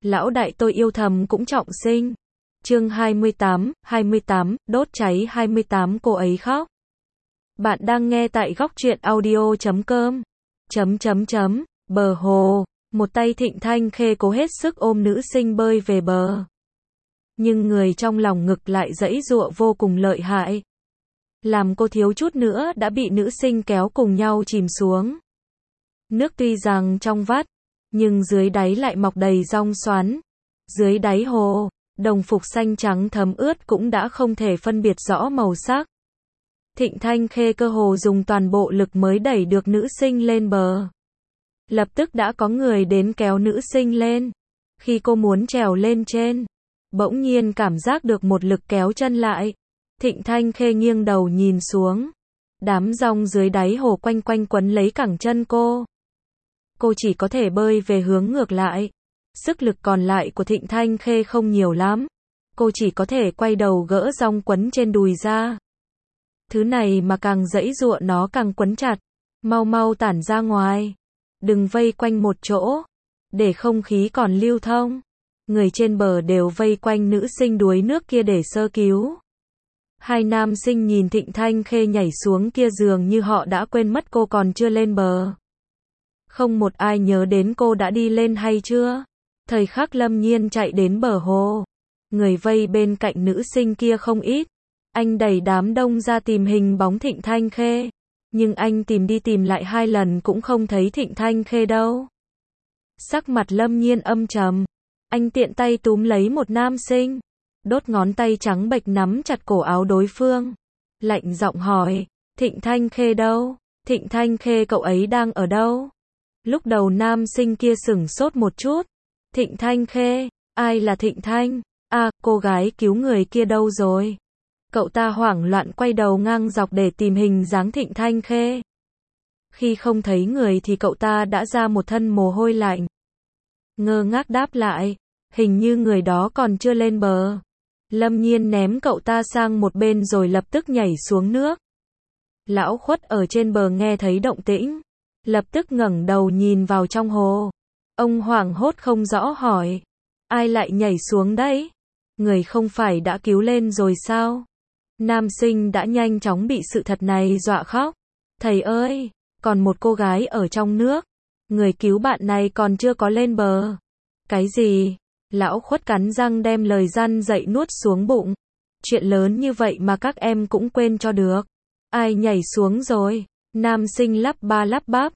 Lão đại tôi yêu thầm cũng trọng sinh. Chương 28, đốt cháy 28 cô ấy khóc. Bạn đang nghe tại góc truyện audio.com. Bờ hồ, một tay Thịnh Thanh Khê cố hết sức ôm nữ sinh bơi về bờ. Nhưng người trong lòng ngực lại giãy giụa vô cùng lợi hại. Làm cô thiếu chút nữa đã bị nữ sinh kéo cùng nhau chìm xuống. Nước tuy rằng trong vắt, nhưng dưới đáy lại mọc đầy rong xoắn. Dưới đáy hồ, đồng phục xanh trắng thấm ướt cũng đã không thể phân biệt rõ màu sắc. Thịnh Thanh Khê cơ hồ dùng toàn bộ lực mới đẩy được nữ sinh lên bờ. Lập tức đã có người đến kéo nữ sinh lên. Khi cô muốn trèo lên trên, bỗng nhiên cảm giác được một lực kéo chân lại. Thịnh Thanh Khê nghiêng đầu nhìn xuống. Đám rong dưới đáy hồ quanh quanh quấn lấy cẳng chân cô. Cô chỉ có thể bơi về hướng ngược lại. Sức lực còn lại của Thịnh Thanh Khê không nhiều lắm. Cô chỉ có thể quay đầu gỡ rong quấn trên đùi ra. Thứ này mà càng giãy giụa nó càng quấn chặt. Mau mau tản ra ngoài. Đừng vây quanh một chỗ. Để không khí còn lưu thông. Người trên bờ đều vây quanh nữ sinh đuối nước kia để sơ cứu. Hai nam sinh nhìn Thịnh Thanh Khê nhảy xuống kia dường như họ đã quên mất cô còn chưa lên bờ. Không một ai nhớ đến cô đã đi lên hay chưa. Thời khắc Lâm Nhiên chạy đến bờ hồ. Người vây bên cạnh nữ sinh kia không ít. Anh đẩy đám đông ra tìm hình bóng Thịnh Thanh Khê. Nhưng anh tìm đi tìm lại 2 lần cũng không thấy Thịnh Thanh Khê đâu. Sắc mặt Lâm Nhiên âm trầm. Anh tiện tay túm lấy một nam sinh. Đốt ngón tay trắng bệch nắm chặt cổ áo đối phương. Lạnh giọng hỏi, Thịnh Thanh Khê đâu? Thịnh Thanh Khê cậu ấy đang ở đâu? Lúc đầu nam sinh kia sửng sốt một chút. Thịnh Thanh Khê, ai là Thịnh Thanh? À, cô gái cứu người kia đâu rồi? Cậu ta hoảng loạn quay đầu ngang dọc để tìm hình dáng Thịnh Thanh Khê. Khi không thấy người thì cậu ta đã ra một thân mồ hôi lạnh. Ngơ ngác đáp lại, hình như người đó còn chưa lên bờ. Lâm Nhiên ném cậu ta sang một bên rồi lập tức nhảy xuống nước. Lão Khuất ở trên bờ nghe thấy động tĩnh, lập tức ngẩng đầu nhìn vào trong hồ. Ông hoảng hốt không rõ hỏi, ai lại nhảy xuống đấy? Người không phải đã cứu lên rồi sao? Nam sinh đã nhanh chóng bị sự thật này dọa khóc. Thầy ơi, còn một cô gái ở trong nước. Người cứu bạn này còn chưa có lên bờ. Cái gì? Lão Khuất cắn răng đem lời răn dạy nuốt xuống bụng. Chuyện lớn như vậy mà các em cũng quên cho được. Ai nhảy xuống rồi? Nam sinh lắp ba lắp bắp.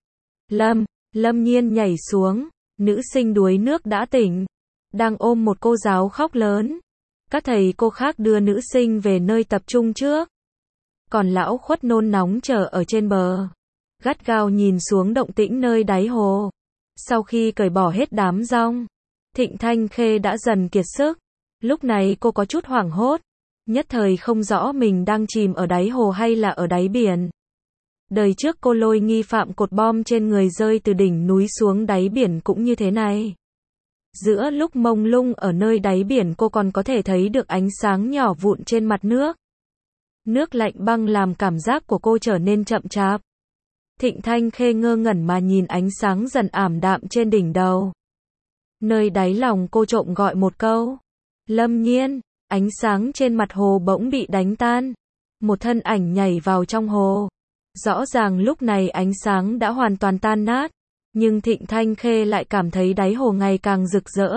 Lâm Nhiên nhảy xuống. Nữ sinh đuối nước đã tỉnh. Đang ôm một cô giáo khóc lớn. Các thầy cô khác đưa nữ sinh về nơi tập trung trước. Còn lão Khuất nôn nóng chờ ở trên bờ. Gắt gao nhìn xuống động tĩnh nơi đáy hồ. Sau khi cởi bỏ hết đám rong, Thịnh Thanh Khê đã dần kiệt sức. Lúc này cô có chút hoảng hốt. Nhất thời không rõ mình đang chìm ở đáy hồ hay là ở đáy biển. Đời trước cô lôi nghi phạm cột bom trên người rơi từ đỉnh núi xuống đáy biển cũng như thế này. Giữa lúc mông lung ở nơi đáy biển cô còn có thể thấy được ánh sáng nhỏ vụn trên mặt nước. Nước lạnh băng làm cảm giác của cô trở nên chậm chạp. Thịnh Thanh Khê ngơ ngẩn mà nhìn ánh sáng dần ảm đạm trên đỉnh đầu. Nơi đáy lòng cô trộm gọi một câu. Lâm Nhiên, ánh sáng trên mặt hồ bỗng bị đánh tan. Một thân ảnh nhảy vào trong hồ. Rõ ràng lúc này ánh sáng đã hoàn toàn tan nát. Nhưng Thịnh Thanh Khê lại cảm thấy đáy hồ ngày càng rực rỡ.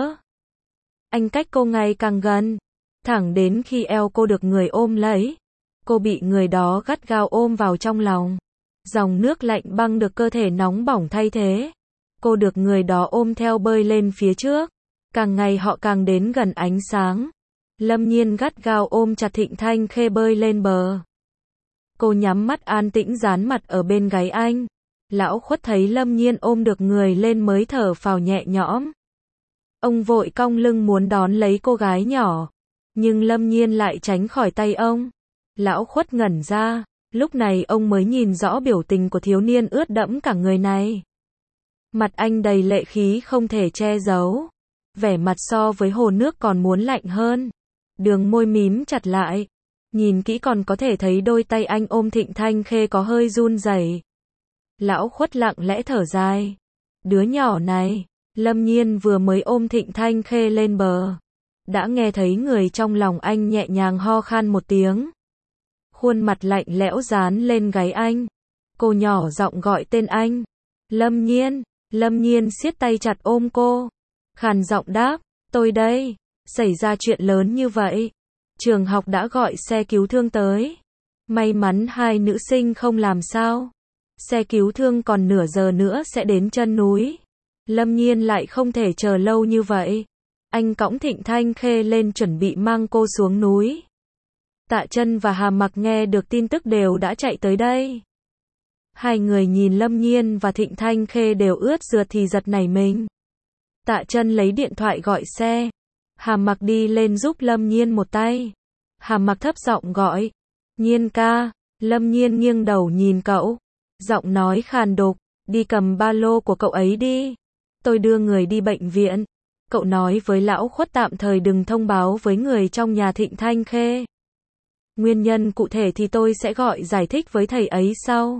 Anh cách cô ngày càng gần. Thẳng đến khi eo cô được người ôm lấy. Cô bị người đó gắt gao ôm vào trong lòng. Dòng nước lạnh băng được cơ thể nóng bỏng thay thế. Cô được người đó ôm theo bơi lên phía trước. Càng ngày họ càng đến gần ánh sáng. Lâm Nhiên gắt gao ôm chặt Thịnh Thanh Khê bơi lên bờ. Cô nhắm mắt an tĩnh dán mặt ở bên gáy anh. Lão Khuất thấy Lâm Nhiên ôm được người lên mới thở phào nhẹ nhõm. Ông vội cong lưng muốn đón lấy cô gái nhỏ. Nhưng Lâm Nhiên lại tránh khỏi tay ông. Lão Khuất ngẩn ra. Lúc này ông mới nhìn rõ biểu tình của thiếu niên ướt đẫm cả người này. Mặt anh đầy lệ khí không thể che giấu. Vẻ mặt so với hồ nước còn muốn lạnh hơn. Đường môi mím chặt lại. Nhìn kỹ còn có thể thấy đôi tay anh ôm Thịnh Thanh Khê có hơi run rẩy. Lão Khuất lặng lẽ thở dài. Đứa nhỏ này, Lâm Nhiên vừa mới ôm Thịnh Thanh Khê lên bờ, đã nghe thấy người trong lòng anh nhẹ nhàng ho khan một tiếng. Khuôn mặt lạnh lẽo dán lên gáy anh. Cô nhỏ giọng gọi tên anh. Lâm Nhiên. Lâm Nhiên siết tay chặt ôm cô. Khàn giọng đáp, tôi đây. Xảy ra chuyện lớn như vậy. Trường học đã gọi xe cứu thương tới. May mắn hai nữ sinh không làm sao. Xe cứu thương còn nửa giờ nữa sẽ đến chân núi. Lâm Nhiên lại không thể chờ lâu như vậy. Anh cõng Thịnh Thanh Khê lên chuẩn bị mang cô xuống núi. Tạ Chân và Hà Mặc nghe được tin tức đều đã chạy tới đây. Hai người nhìn Lâm Nhiên và Thịnh Thanh Khê đều ướt rượt thì giật nảy mình. Tạ Chân lấy điện thoại gọi xe. Hà Mặc đi lên giúp Lâm Nhiên một tay. Hà Mặc thấp giọng gọi. Nhiên ca. Lâm Nhiên nghiêng đầu nhìn cậu. Giọng nói khàn đục. Đi cầm ba lô của cậu ấy đi. Tôi đưa người đi bệnh viện. Cậu nói với lão Khuất tạm thời đừng thông báo với người trong nhà Thịnh Thanh Khê. Nguyên nhân cụ thể thì tôi sẽ gọi giải thích với thầy ấy sau.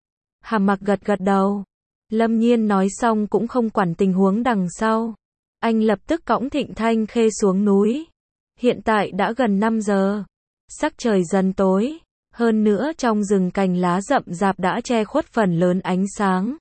Hà Mặc gật gật đầu. Lâm Nhiên nói xong cũng không quản tình huống đằng sau. Anh lập tức cõng Thịnh Thanh Khê xuống núi. Hiện tại đã gần 5 giờ. Sắc trời dần tối. Hơn nữa trong rừng cành lá rậm rạp đã che khuất phần lớn ánh sáng.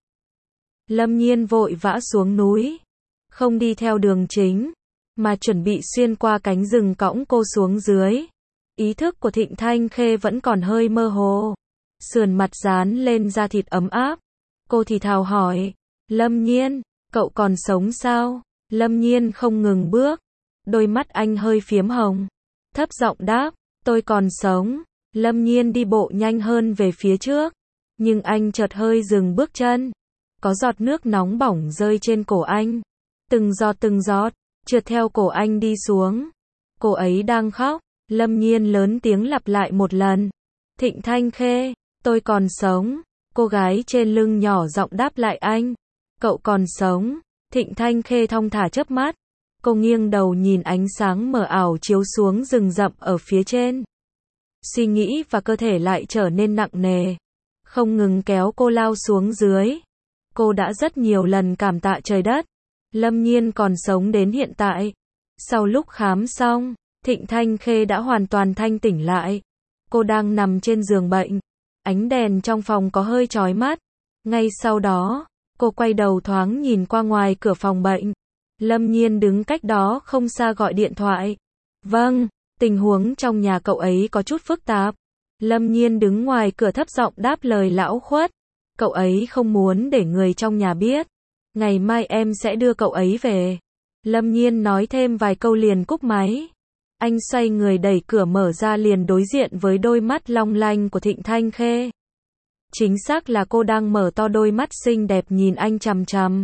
Lâm Nhiên vội vã xuống núi. Không đi theo đường chính, mà chuẩn bị xuyên qua cánh rừng cõng cô xuống dưới. Ý thức của Thịnh Thanh Khê vẫn còn hơi mơ hồ. Sườn mặt dán lên da thịt ấm áp. Cô thì thào hỏi. Lâm Nhiên, cậu còn sống sao? Lâm Nhiên không ngừng bước. Đôi mắt anh hơi phiếm hồng. Thấp giọng đáp. Tôi còn sống. Lâm Nhiên đi bộ nhanh hơn về phía trước. Nhưng anh chợt hơi dừng bước chân. Có giọt nước nóng bỏng rơi trên cổ anh. Từng giọt, trượt theo cổ anh đi xuống. Cô ấy đang khóc. Lâm Nhiên lớn tiếng lặp lại một lần. Thịnh Thanh Khê, tôi còn sống. Cô gái trên lưng nhỏ giọng đáp lại anh. Cậu còn sống. Thịnh Thanh Khê thong thả chớp mắt. Cô nghiêng đầu nhìn ánh sáng mờ ảo chiếu xuống rừng rậm ở phía trên. Suy nghĩ và cơ thể lại trở nên nặng nề. Không ngừng kéo cô lao xuống dưới. Cô đã rất nhiều lần cảm tạ trời đất. Lâm Nhiên còn sống đến hiện tại. Sau lúc khám xong, Thịnh Thanh Khê đã hoàn toàn thanh tỉnh lại. Cô đang nằm trên giường bệnh. Ánh đèn trong phòng có hơi chói mắt. Ngay sau đó, cô quay đầu thoáng nhìn qua ngoài cửa phòng bệnh. Lâm Nhiên đứng cách đó không xa gọi điện thoại. Vâng, tình huống trong nhà cậu ấy có chút phức tạp. Lâm Nhiên đứng ngoài cửa thấp giọng đáp lời lão Khuất. Cậu ấy không muốn để người trong nhà biết. Ngày mai em sẽ đưa cậu ấy về. Lâm Nhiên nói thêm vài câu liền cúp máy. Anh xoay người đẩy cửa mở ra liền đối diện với đôi mắt long lanh của Thịnh Thanh Khê. Chính xác là cô đang mở to đôi mắt xinh đẹp nhìn anh chằm chằm.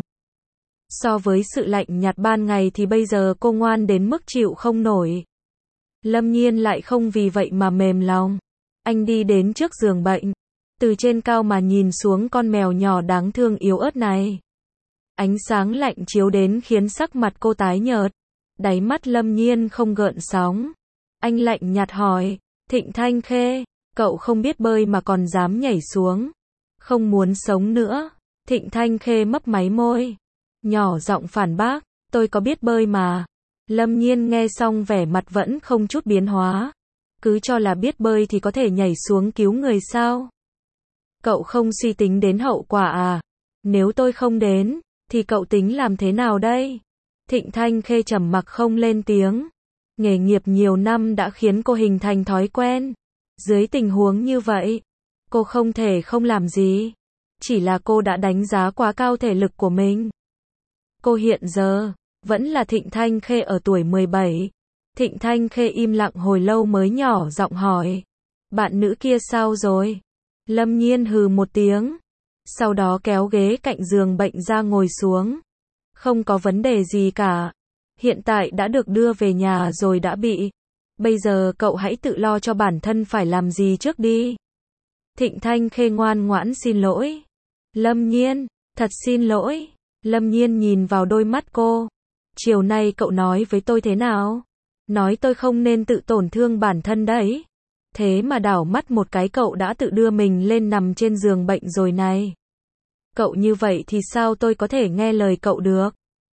So với sự lạnh nhạt ban ngày thì bây giờ cô ngoan đến mức chịu không nổi. Lâm Nhiên lại không vì vậy mà mềm lòng. Anh đi đến trước giường bệnh. Từ trên cao mà nhìn xuống con mèo nhỏ đáng thương yếu ớt này. Ánh sáng lạnh chiếu đến khiến sắc mặt cô tái nhợt. Đáy mắt Lâm Nhiên không gợn sóng. Anh lạnh nhạt hỏi. Thịnh Thanh Khê, cậu không biết bơi mà còn dám nhảy xuống. Không muốn sống nữa. Thịnh Thanh Khê mấp máy môi. Nhỏ giọng phản bác. Tôi có biết bơi mà. Lâm Nhiên nghe xong vẻ mặt vẫn không chút biến hóa. Cứ cho là biết bơi thì có thể nhảy xuống cứu người sao? Cậu không suy tính đến hậu quả à? Nếu tôi không đến, thì cậu tính làm thế nào đây? Thịnh Thanh Khê trầm mặc không lên tiếng. Nghề nghiệp nhiều năm đã khiến cô hình thành thói quen. Dưới tình huống như vậy, cô không thể không làm gì. Chỉ là cô đã đánh giá quá cao thể lực của mình. Cô hiện giờ, vẫn là Thịnh Thanh Khê ở tuổi 17. Thịnh Thanh Khê im lặng hồi lâu mới nhỏ giọng hỏi. Bạn nữ kia sao rồi? Lâm Nhiên hừ một tiếng. Sau đó kéo ghế cạnh giường bệnh ra ngồi xuống. Không có vấn đề gì cả. Hiện tại đã được đưa về nhà rồi đã bị. Bây giờ cậu hãy tự lo cho bản thân phải làm gì trước đi. Thịnh Thanh Khê ngoan ngoãn xin lỗi. Lâm Nhiên, thật xin lỗi. Lâm Nhiên nhìn vào đôi mắt cô. Chiều nay cậu nói với tôi thế nào? Nói tôi không nên tự tổn thương bản thân đấy. Thế mà đảo mắt một cái cậu đã tự đưa mình lên nằm trên giường bệnh rồi này. Cậu như vậy thì sao tôi có thể nghe lời cậu được?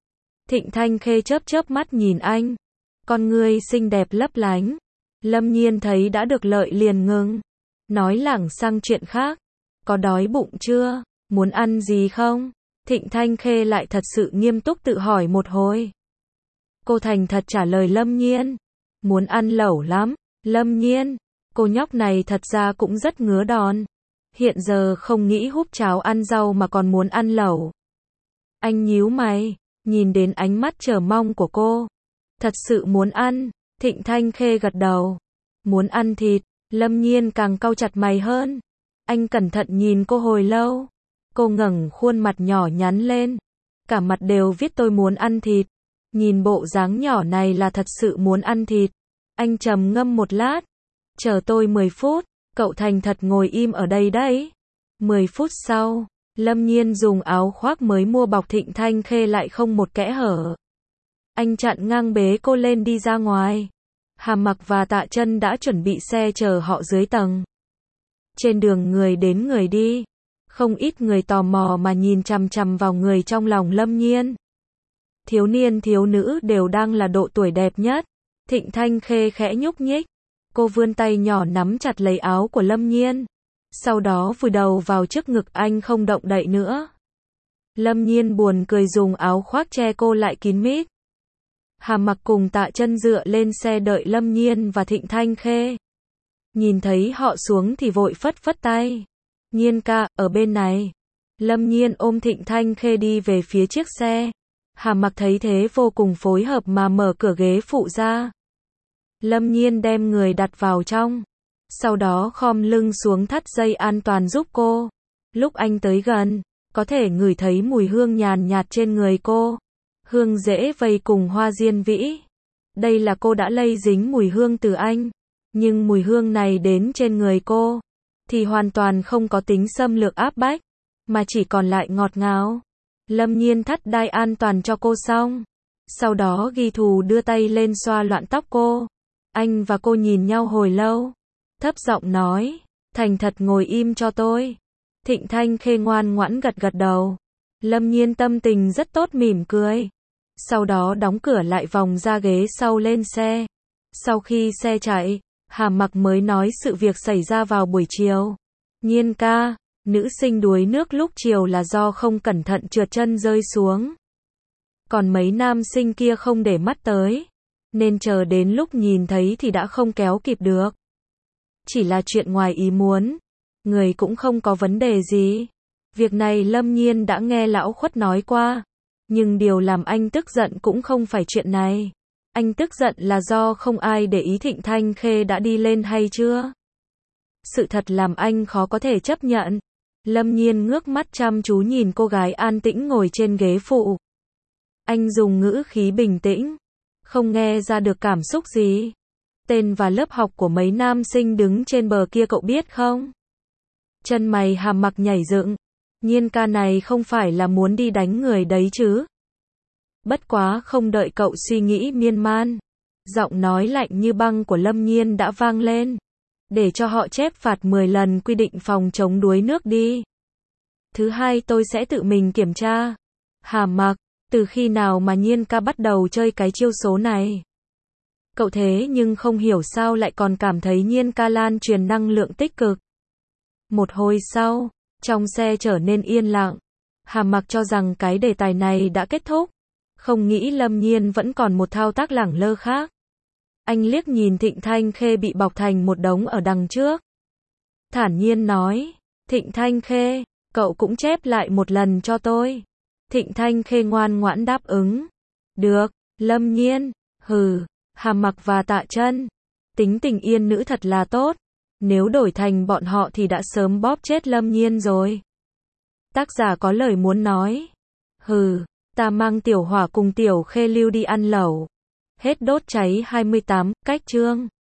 Thịnh Thanh Khê chớp chớp mắt nhìn anh. Con ngươi xinh đẹp lấp lánh. Lâm Nhiên thấy đã được lợi liền ngừng. Nói lảng sang chuyện khác. Có đói bụng chưa? Muốn ăn gì không? Thịnh Thanh Khê lại thật sự nghiêm túc tự hỏi một hồi. Cô thành thật trả lời Lâm Nhiên. Muốn ăn lẩu lắm. Lâm Nhiên, cô nhóc này thật ra cũng rất ngứa đòn. Hiện giờ không nghĩ húp cháo ăn rau mà còn muốn ăn lẩu. Anh nhíu mày, nhìn đến ánh mắt chờ mong của cô. Thật sự muốn ăn. Thịnh Thanh Khê gật đầu. Muốn ăn thịt. Lâm Nhiên càng cau chặt mày hơn. Anh cẩn thận nhìn cô hồi lâu. Cô ngẩng khuôn mặt nhỏ nhắn lên. Cả mặt đều viết tôi muốn ăn thịt. Nhìn bộ dáng nhỏ này là thật sự muốn ăn thịt. Anh trầm ngâm một lát. Chờ tôi 10 phút. Cậu thành thật ngồi im ở đây đấy. 10 phút sau, Lâm Nhiên dùng áo khoác mới mua bọc Thịnh Thanh Khê lại không một kẽ hở. Anh chặn ngang bế cô lên đi ra ngoài. Hàm Mặc và Tạ Chân đã chuẩn bị xe chờ họ dưới tầng. Trên đường người đến người đi. Không ít người tò mò mà nhìn chằm chằm vào người trong lòng Lâm Nhiên. Thiếu niên thiếu nữ đều đang là độ tuổi đẹp nhất. Thịnh Thanh Khê khẽ nhúc nhích. Cô vươn tay nhỏ nắm chặt lấy áo của Lâm Nhiên. Sau đó vùi đầu vào trước ngực anh không động đậy nữa. Lâm Nhiên buồn cười dùng áo khoác che cô lại kín mít. Hàm Mặc cùng Tạ Chân dựa lên xe đợi Lâm Nhiên và Thịnh Thanh Khê. Nhìn thấy họ xuống thì vội phất phất tay. Nhiên ca, ở bên này. Lâm Nhiên ôm Thịnh Thanh Khê đi về phía chiếc xe. Hàm Mặc thấy thế vô cùng phối hợp mà mở cửa ghế phụ ra. Lâm Nhiên đem người đặt vào trong. Sau đó khom lưng xuống thắt dây an toàn giúp cô. Lúc anh tới gần, có thể ngửi thấy mùi hương nhàn nhạt trên người cô. Hương rễ vây cùng hoa diên vĩ. Đây là cô đã lây dính mùi hương từ anh. Nhưng mùi hương này đến trên người cô thì hoàn toàn không có tính xâm lược áp bách, mà chỉ còn lại ngọt ngào. Lâm Nhiên thắt đai an toàn cho cô xong. Sau đó ghi thù đưa tay lên xoa loạn tóc cô. Anh và cô nhìn nhau hồi lâu. Thấp giọng nói, thành thật ngồi im cho tôi. Thịnh Thanh Khê ngoan ngoãn gật gật đầu. Lâm Nhiên tâm tình rất tốt mỉm cười. Sau đó đóng cửa lại vòng ra ghế sau lên xe. Sau khi xe chạy, Hàm Mặc mới nói sự việc xảy ra vào buổi chiều. Nhiên ca, nữ sinh đuối nước lúc chiều là do không cẩn thận trượt chân rơi xuống. Còn mấy nam sinh kia không để mắt tới. Nên chờ đến lúc nhìn thấy thì đã không kéo kịp được. Chỉ là chuyện ngoài ý muốn. Người cũng không có vấn đề gì. Việc này Lâm Nhiên đã nghe lão khuất nói qua. Nhưng điều làm anh tức giận cũng không phải chuyện này. Anh tức giận là do không ai để ý Thịnh Thanh Khê đã đi lên hay chưa. Sự thật làm anh khó có thể chấp nhận. Lâm Nhiên ngước mắt chăm chú nhìn cô gái an tĩnh ngồi trên ghế phụ. Anh dùng ngữ khí bình tĩnh. Không nghe ra được cảm xúc gì. Tên và lớp học của mấy nam sinh đứng trên bờ kia cậu biết không? Chân mày Hàm Mặc nhảy dựng. Nhiên ca này không phải là muốn đi đánh người đấy chứ? Bất quá không đợi cậu suy nghĩ miên man. Giọng nói lạnh như băng của Lâm Nhiên đã vang lên. Để cho họ chép phạt 10 lần quy định phòng chống đuối nước đi. Thứ hai tôi sẽ tự mình kiểm tra. Hàm Mặc, từ khi nào mà Nhiên ca bắt đầu chơi cái chiêu số này? Cậu thế nhưng không hiểu sao lại còn cảm thấy Nhiên ca lan truyền năng lượng tích cực. Một hồi sau, trong xe trở nên yên lặng. Hàm Mặc cho rằng cái đề tài này đã kết thúc. Không nghĩ Lâm Nhiên vẫn còn một thao tác lẳng lơ khác. Anh liếc nhìn Thịnh Thanh Khê bị bọc thành một đống ở đằng trước. Thản nhiên nói, Thịnh Thanh Khê, cậu cũng chép lại một lần cho tôi. Thịnh Thanh Khê ngoan ngoãn đáp ứng. Được, Lâm Nhiên, hừ. Hàm Mặc và Tạ Chân, tính tình yên nữ thật là tốt. Nếu đổi thành bọn họ thì đã sớm bóp chết Lâm Nhiên rồi. Tác giả có lời muốn nói. Hừ, ta mang Tiểu Hỏa cùng Tiểu Khê Lưu đi ăn lẩu. Hết đốt cháy 28, cách chương.